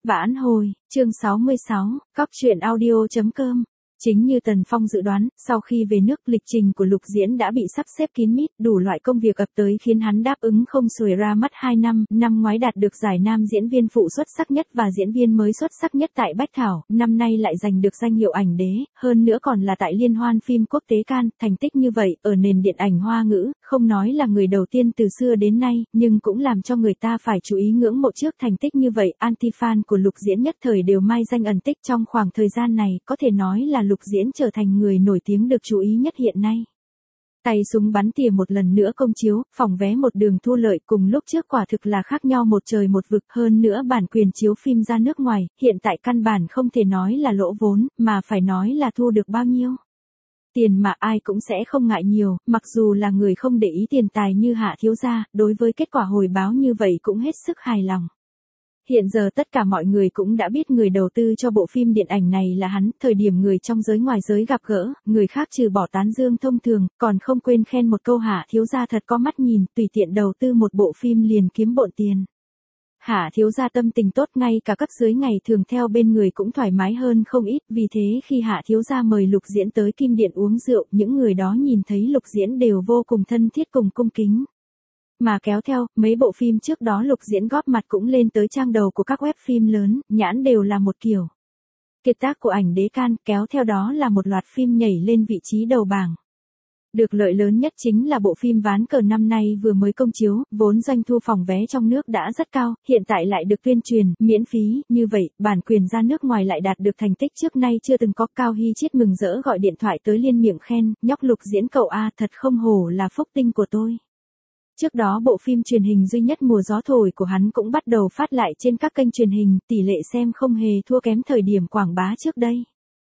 Vãn hồi, chương 66, cóc truyện audio.com. Chính như Tần Phong dự đoán, sau khi về nước, lịch trình của Lục Diễn đã bị sắp xếp kín mít, đủ loại công việc ập tới khiến hắn đáp ứng không xuể ra mắt 2 năm. Năm ngoái đạt được giải nam diễn viên phụ xuất sắc nhất và diễn viên mới xuất sắc nhất tại Bách Thảo, năm nay lại giành được danh hiệu ảnh đế, hơn nữa còn là tại Liên hoan phim quốc tế Cannes. Thành tích như vậy, ở nền điện ảnh Hoa ngữ, không nói là người đầu tiên từ xưa đến nay, nhưng cũng làm cho người ta phải chú ý ngưỡng mộ. Trước thành tích như vậy, anti-fan của Lục Diễn nhất thời đều mai danh ẩn tích. Trong khoảng thời gian này, có thể nói là Lục Diễn trở thành người nổi tiếng được chú ý nhất hiện nay. Tay súng bắn tỉa một lần nữa công chiếu, phòng vé một đường thu lợi, cùng lúc trước quả thực là khác nhau một trời một vực. Hơn nữa bản quyền chiếu phim ra nước ngoài, hiện tại căn bản không thể nói là lỗ vốn, mà phải nói là thu được bao nhiêu. Tiền mà ai cũng sẽ không ngại nhiều, mặc dù là người không để ý tiền tài như Hạ thiếu gia, đối với kết quả hồi báo như vậy cũng hết sức hài lòng. Hiện giờ tất cả mọi người cũng đã biết người đầu tư cho bộ phim điện ảnh này là hắn. Thời điểm người trong giới ngoài giới gặp gỡ, người khác trừ bỏ tán dương thông thường, còn không quên khen một câu Hạ thiếu gia thật có mắt nhìn, tùy tiện đầu tư một bộ phim liền kiếm bộn tiền. Hạ thiếu gia tâm tình tốt, ngay cả cấp dưới ngày thường theo bên người cũng thoải mái hơn không ít. Vì thế khi Hạ thiếu gia mời Lục Diễn tới Kim Điện uống rượu, những người đó nhìn thấy Lục Diễn đều vô cùng thân thiết cùng cung kính. Mà kéo theo, mấy bộ phim trước đó Lục Diễn góp mặt cũng lên tới trang đầu của các web phim lớn, nhãn đều là một kiểu. Kiệt tác của ảnh đế Cannes, kéo theo đó là một loạt phim nhảy lên vị trí đầu bảng. Được lợi lớn nhất chính là bộ phim Ván cờ năm nay vừa mới công chiếu, vốn doanh thu phòng vé trong nước đã rất cao, hiện tại lại được tuyên truyền, miễn phí, như vậy, bản quyền ra nước ngoài lại đạt được thành tích trước nay chưa từng có. Cao Hy Chiết mừng rỡ gọi điện thoại tới liên miệng khen, nhóc Lục Diễn cậu a, thật không hổ là phúc tinh của tôi. Trước đó bộ phim truyền hình duy nhất Mùa gió thổi của hắn cũng bắt đầu phát lại trên các kênh truyền hình, tỷ lệ xem không hề thua kém thời điểm quảng bá trước đây.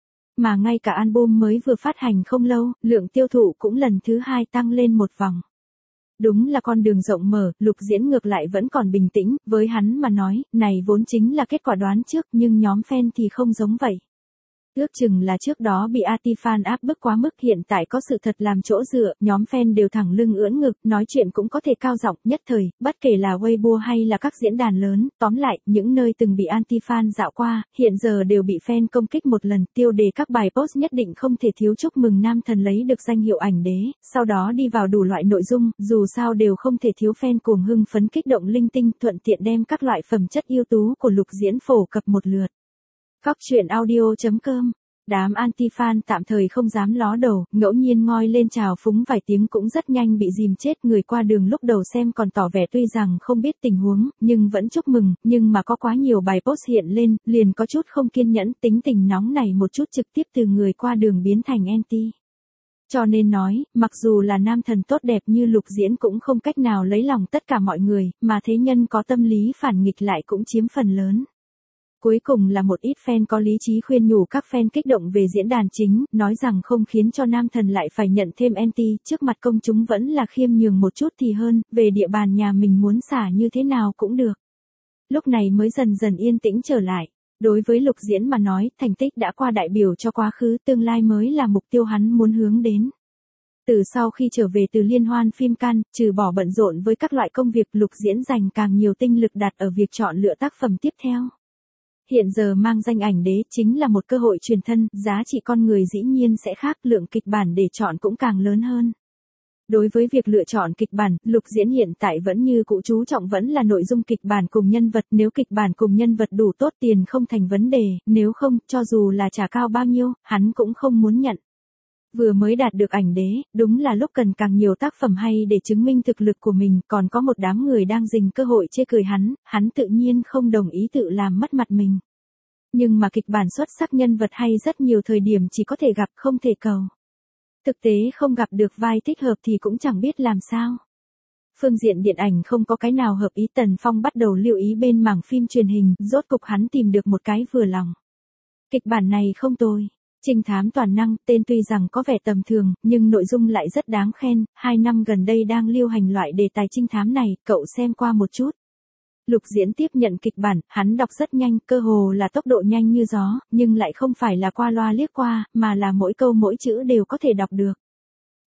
Mà ngay cả album mới vừa phát hành không lâu, lượng tiêu thụ cũng lần thứ 2 tăng lên một vòng. Đúng là con đường rộng mở. Lục Diễn ngược lại vẫn còn bình tĩnh, với hắn mà nói, này vốn chính là kết quả đoán trước, nhưng nhóm fan thì không giống vậy. Ước chừng là trước đó bị anti-fan áp bức quá mức, hiện tại có sự thật làm chỗ dựa, nhóm fan đều thẳng lưng ưỡn ngực, nói chuyện cũng có thể cao giọng nhất thời, bất kể là Weibo hay là các diễn đàn lớn. Tóm lại, những nơi từng bị anti-fan dạo qua, hiện giờ đều bị fan công kích một lần. Tiêu đề các bài post nhất định không thể thiếu chúc mừng nam thần lấy được danh hiệu ảnh đế, sau đó đi vào đủ loại nội dung, dù sao đều không thể thiếu fan cuồng hưng phấn kích động linh tinh, thuận tiện đem các loại phẩm chất ưu tú của Lục Diễn phổ cập một lượt. Cóc truyện audio.com. Đám anti-fan tạm thời không dám ló đầu, ngẫu nhiên ngoi lên chào phúng vài tiếng cũng rất nhanh bị dìm chết. Người qua đường lúc đầu xem còn tỏ vẻ tuy rằng không biết tình huống, nhưng vẫn chúc mừng, nhưng mà có quá nhiều bài post hiện lên, liền có chút không kiên nhẫn, tính tình nóng này một chút trực tiếp từ người qua đường biến thành anti. Cho nên nói, mặc dù là nam thần tốt đẹp như Lục Diễn cũng không cách nào lấy lòng tất cả mọi người, mà thế nhân có tâm lý phản nghịch lại cũng chiếm phần lớn. Cuối cùng là một ít fan có lý trí khuyên nhủ các fan kích động về diễn đàn chính, nói rằng không khiến cho nam thần lại phải nhận thêm anti, trước mặt công chúng vẫn là khiêm nhường một chút thì hơn, về địa bàn nhà mình muốn xả như thế nào cũng được. Lúc này mới dần dần yên tĩnh trở lại. Đối với Lục Diễn mà nói, thành tích đã qua đại biểu cho quá khứ, tương lai mới là mục tiêu hắn muốn hướng đến. Từ sau khi trở về từ liên hoan phim Cannes, trừ bỏ bận rộn với các loại công việc, Lục Diễn dành càng nhiều tinh lực đặt ở việc chọn lựa tác phẩm tiếp theo. Hiện giờ mang danh ảnh đế chính là một cơ hội truyền thân, giá trị con người dĩ nhiên sẽ khác, lượng kịch bản để chọn cũng càng lớn hơn. Đối với việc lựa chọn kịch bản, Lục Diễn hiện tại vẫn như cũ chú trọng vẫn là nội dung kịch bản cùng nhân vật, nếu kịch bản cùng nhân vật đủ tốt tiền không thành vấn đề, nếu không, cho dù là trả cao bao nhiêu, hắn cũng không muốn nhận. Vừa mới đạt được ảnh đế, đúng là lúc cần càng nhiều tác phẩm hay để chứng minh thực lực của mình, còn có một đám người đang dình cơ hội chê cười hắn tự nhiên không đồng ý tự làm mất mặt mình. Nhưng mà kịch bản xuất sắc, nhân vật hay, rất nhiều thời điểm chỉ có thể gặp không thể cầu. Thực tế không gặp được vai thích hợp thì cũng chẳng biết làm sao. Phương diện điện ảnh không có cái nào hợp ý, Tần Phong bắt đầu lưu ý bên mảng phim truyền hình, rốt cục hắn tìm được một cái vừa lòng. Kịch bản này không tồi. Trinh thám toàn năng, tên tuy rằng có vẻ tầm thường, nhưng nội dung lại rất đáng khen. 2 năm gần đây đang lưu hành loại đề tài trinh thám này, cậu xem qua một chút. Lục Diễn tiếp nhận kịch bản, hắn đọc rất nhanh, cơ hồ là tốc độ nhanh như gió, nhưng lại không phải là qua loa liếc qua, mà là mỗi câu mỗi chữ đều có thể đọc được.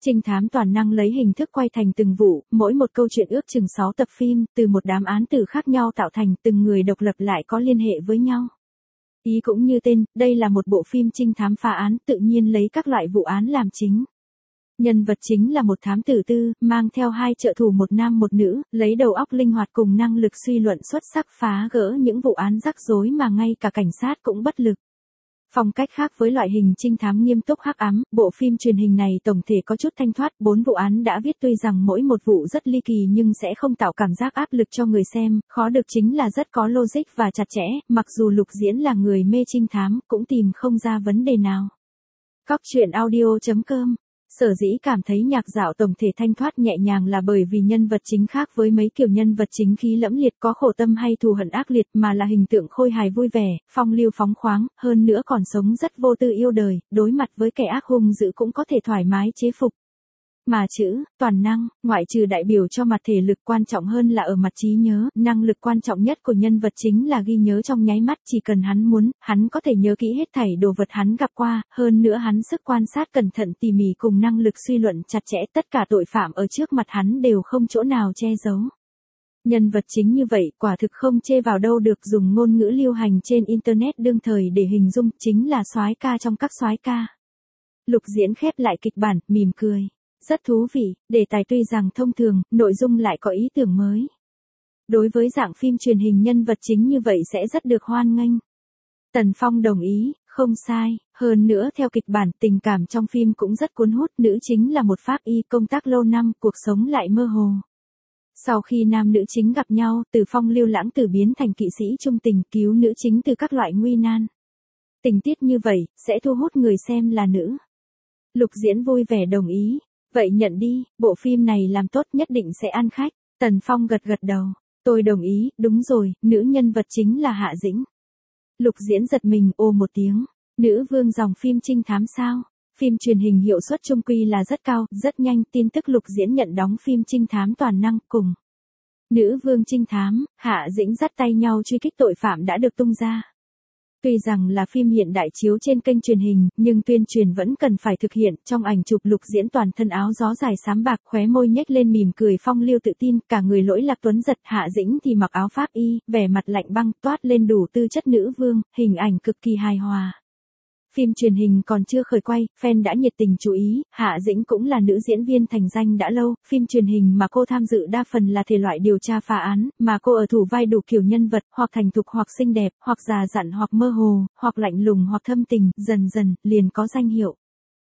Trinh thám toàn năng lấy hình thức quay thành từng vụ, mỗi một câu chuyện ước chừng 6 tập phim, từ một đám án tử khác nhau tạo thành, từng người độc lập lại có liên hệ với nhau. Ý cũng như tên, đây là một bộ phim trinh thám phá án, tự nhiên lấy các loại vụ án làm chính. Nhân vật chính là một thám tử tư, mang theo 2 trợ thủ, một nam một nữ, lấy đầu óc linh hoạt cùng năng lực suy luận xuất sắc phá gỡ những vụ án rắc rối mà ngay cả cảnh sát cũng bất lực. Phong cách khác với loại hình trinh thám nghiêm túc hắc ám, bộ phim truyền hình này tổng thể có chút thanh thoát, 4 vụ án đã viết tuy rằng mỗi một vụ rất ly kỳ nhưng sẽ không tạo cảm giác áp lực cho người xem, khó được chính là rất có logic và chặt chẽ, mặc dù Lục Diễn là người mê trinh thám cũng tìm không ra vấn đề nào. Cóc truyện audio.com. Sở dĩ cảm thấy nhạc dạo tổng thể thanh thoát nhẹ nhàng là bởi vì nhân vật chính khác với mấy kiểu nhân vật chính khí lẫm liệt có khổ tâm hay thù hận ác liệt mà là hình tượng khôi hài vui vẻ, phong lưu phóng khoáng, hơn nữa còn sống rất vô tư yêu đời, đối mặt với kẻ ác hung dữ cũng có thể thoải mái chế phục. Mà chữ toàn năng, ngoại trừ đại biểu cho mặt thể lực, quan trọng hơn là ở mặt trí nhớ, năng lực quan trọng nhất của nhân vật chính là ghi nhớ trong nháy mắt, chỉ cần hắn muốn, hắn có thể nhớ kỹ hết thảy đồ vật hắn gặp qua, hơn nữa hắn sức quan sát cẩn thận tỉ mỉ cùng năng lực suy luận chặt chẽ, tất cả tội phạm ở trước mặt hắn đều không chỗ nào che giấu. Nhân vật chính như vậy, quả thực không chê vào đâu được, dùng ngôn ngữ lưu hành trên internet đương thời để hình dung, chính là soái ca trong các soái ca. Lục Diễn khép lại kịch bản, mỉm cười. Rất thú vị, đề tài tuy rằng thông thường, nội dung lại có ý tưởng mới. Đối với dạng phim truyền hình nhân vật chính như vậy sẽ rất được hoan nghênh. Tần Phong đồng ý, không sai, hơn nữa theo kịch bản tình cảm trong phim cũng rất cuốn hút, nữ chính là một pháp y công tác lâu năm, cuộc sống lại mơ hồ. Sau khi nam nữ chính gặp nhau, từ phong lưu lãng tử biến thành kỵ sĩ trung tình, cứu nữ chính từ các loại nguy nan. Tình tiết như vậy, sẽ thu hút người xem là nữ. Lục Diễn vui vẻ đồng ý. Vậy nhận đi, bộ phim này làm tốt nhất định sẽ ăn khách. Tần Phong gật gật đầu. Tôi đồng ý, đúng rồi, nữ nhân vật chính là Hạ Dĩnh. Lục Diễn giật mình, ồ một tiếng. Nữ vương dòng phim trinh thám sao? Phim truyền hình hiệu suất trung quy là rất cao, rất nhanh, tin tức Lục Diễn nhận đóng phim trinh thám toàn năng cùng. Nữ vương trinh thám, Hạ Dĩnh dắt tay nhau truy kích tội phạm đã được tung ra. Tuy rằng là phim hiện đại chiếu trên kênh truyền hình, nhưng tuyên truyền vẫn cần phải thực hiện. Trong ảnh chụp Lục Diễn toàn thân áo gió dài xám bạc, khóe môi nhếch lên mỉm cười phong lưu tự tin, cả người lỗi lạc tuấn giật. Hạ Dĩnh thì mặc áo pháp y, vẻ mặt lạnh băng, toát lên đủ tư chất nữ vương, hình ảnh cực kỳ hài hòa. Phim truyền hình còn chưa khởi quay, fan đã nhiệt tình chú ý, Hạ Dĩnh cũng là nữ diễn viên thành danh đã lâu, phim truyền hình mà cô tham dự đa phần là thể loại điều tra phá án, mà cô ở thủ vai đủ kiểu nhân vật, hoặc thành thục hoặc xinh đẹp, hoặc già dặn hoặc mơ hồ, hoặc lạnh lùng hoặc thâm tình, dần dần, liền có danh hiệu.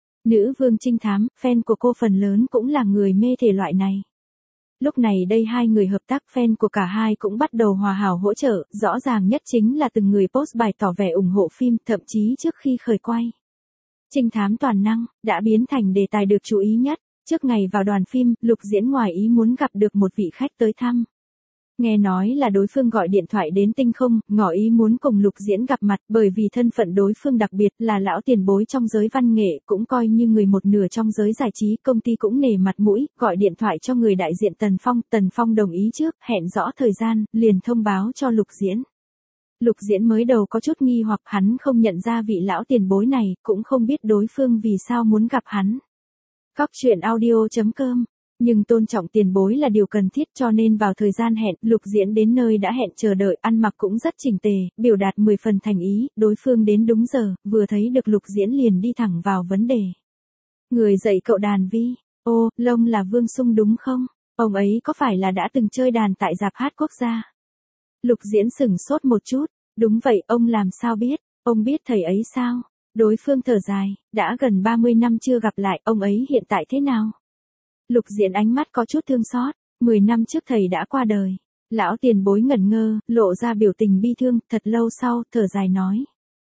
Nữ vương trinh thám, fan của cô phần lớn cũng là người mê thể loại này. Lúc này đây hai người hợp tác, fan của cả hai cũng bắt đầu hòa hảo hỗ trợ, rõ ràng nhất chính là từng người post bài tỏ vẻ ủng hộ phim, thậm chí trước khi khởi quay. Trinh thám toàn năng, đã biến thành đề tài được chú ý nhất, trước ngày vào đoàn phim, Lục Diễn ngoài ý muốn gặp được một vị khách tới thăm. Nghe nói là đối phương gọi điện thoại đến Tinh Không, ngỏ ý muốn cùng Lục Diễn gặp mặt, bởi vì thân phận đối phương đặc biệt là lão tiền bối trong giới văn nghệ, cũng coi như người một nửa trong giới giải trí, công ty cũng nể mặt mũi, gọi điện thoại cho người đại diện Tần Phong đồng ý trước, hẹn rõ thời gian, liền thông báo cho Lục Diễn. Lục Diễn mới đầu có chút nghi hoặc, hắn không nhận ra vị lão tiền bối này, cũng không biết đối phương vì sao muốn gặp hắn. Cóc truyện audio.com. Nhưng tôn trọng tiền bối là điều cần thiết, cho nên vào thời gian hẹn, Lục Diễn đến nơi đã hẹn chờ đợi, ăn mặc cũng rất chỉnh tề, biểu đạt 10 phần thành ý, đối phương đến đúng giờ, vừa thấy được Lục Diễn liền đi thẳng vào vấn đề. Người dạy cậu đàn vi, ô, Lông là Vương Sung đúng không? Ông ấy có phải là đã từng chơi đàn tại Rạp Hát Quốc gia? Lục Diễn sửng sốt một chút, đúng vậy, ông làm sao biết, ông biết thầy ấy sao? Đối phương thở dài, đã gần 30 năm chưa gặp lại, ông ấy hiện tại thế nào? Lục Diễn ánh mắt có chút thương xót, 10 năm trước thầy đã qua đời. Lão tiền bối ngẩn ngơ, lộ ra biểu tình bi thương, thật lâu sau, thở dài nói.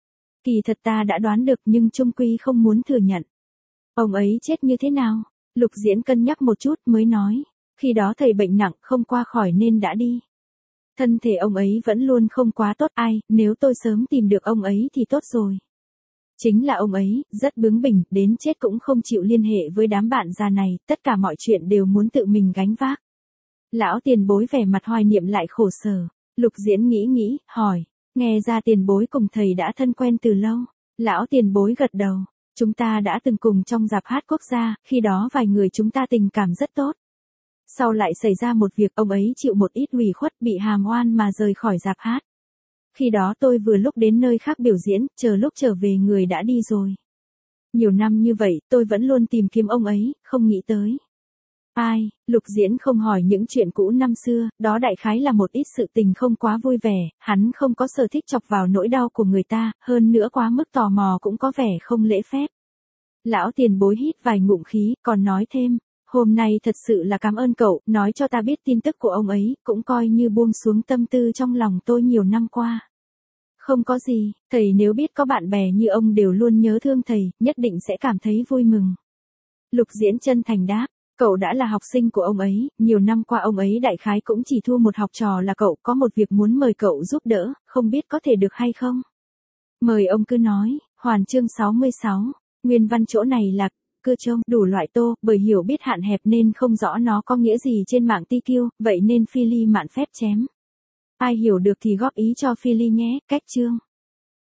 Kỳ thật ta đã đoán được nhưng chung quy không muốn thừa nhận. Ông ấy chết như thế nào? Lục Diễn cân nhắc một chút mới nói. Khi đó thầy bệnh nặng, không qua khỏi nên đã đi. Thân thể ông ấy vẫn luôn không quá tốt, ai, nếu tôi sớm tìm được ông ấy thì tốt rồi. Chính là ông ấy, rất bướng bỉnh, đến chết cũng không chịu liên hệ với đám bạn già này, tất cả mọi chuyện đều muốn tự mình gánh vác. Lão tiền bối vẻ mặt hoài niệm lại khổ sở. Lục Diễn nghĩ, hỏi, nghe ra tiền bối cùng thầy đã thân quen từ lâu. Lão tiền bối gật đầu, Chúng ta đã từng cùng trong dạp hát quốc gia, khi đó vài người chúng ta tình cảm rất tốt. Sau lại xảy ra một việc, ông ấy chịu một ít ủy khuất, bị hàm oan mà rời khỏi dạp hát. Khi đó tôi vừa lúc đến nơi khác biểu diễn, chờ lúc trở về người đã đi rồi. Nhiều năm như vậy, tôi vẫn luôn tìm kiếm ông ấy, không nghĩ tới. Ai, Lục Diễn không hỏi những chuyện cũ năm xưa, đó đại khái là một ít sự tình không quá vui vẻ, hắn không có sở thích chọc vào nỗi đau của người ta, hơn nữa quá mức tò mò cũng có vẻ không lễ phép. Lão tiền bối hít vài ngụm khí, còn nói thêm, hôm nay thật sự là cảm ơn cậu, nói cho ta biết tin tức của ông ấy, cũng coi như buông xuống tâm tư trong lòng tôi nhiều năm qua. Không có gì, thầy nếu biết có bạn bè như ông đều luôn nhớ thương thầy, nhất định sẽ cảm thấy vui mừng. Lục Diễn chân thành đáp, cậu đã là học sinh của ông ấy, nhiều năm qua ông ấy đại khái cũng chỉ thua một học trò là cậu, có một việc muốn mời cậu giúp đỡ, không biết có thể được hay không? Mời ông cứ nói. Hoàn chương 66, nguyên văn chỗ này là, cưa trông, đủ loại tô, bởi hiểu biết hạn hẹp nên không rõ nó có nghĩa gì trên mạng TQ, vậy nên Phi Ly mạn phép chém. Ai hiểu được thì góp ý cho Phi Ly nhé, cách chương.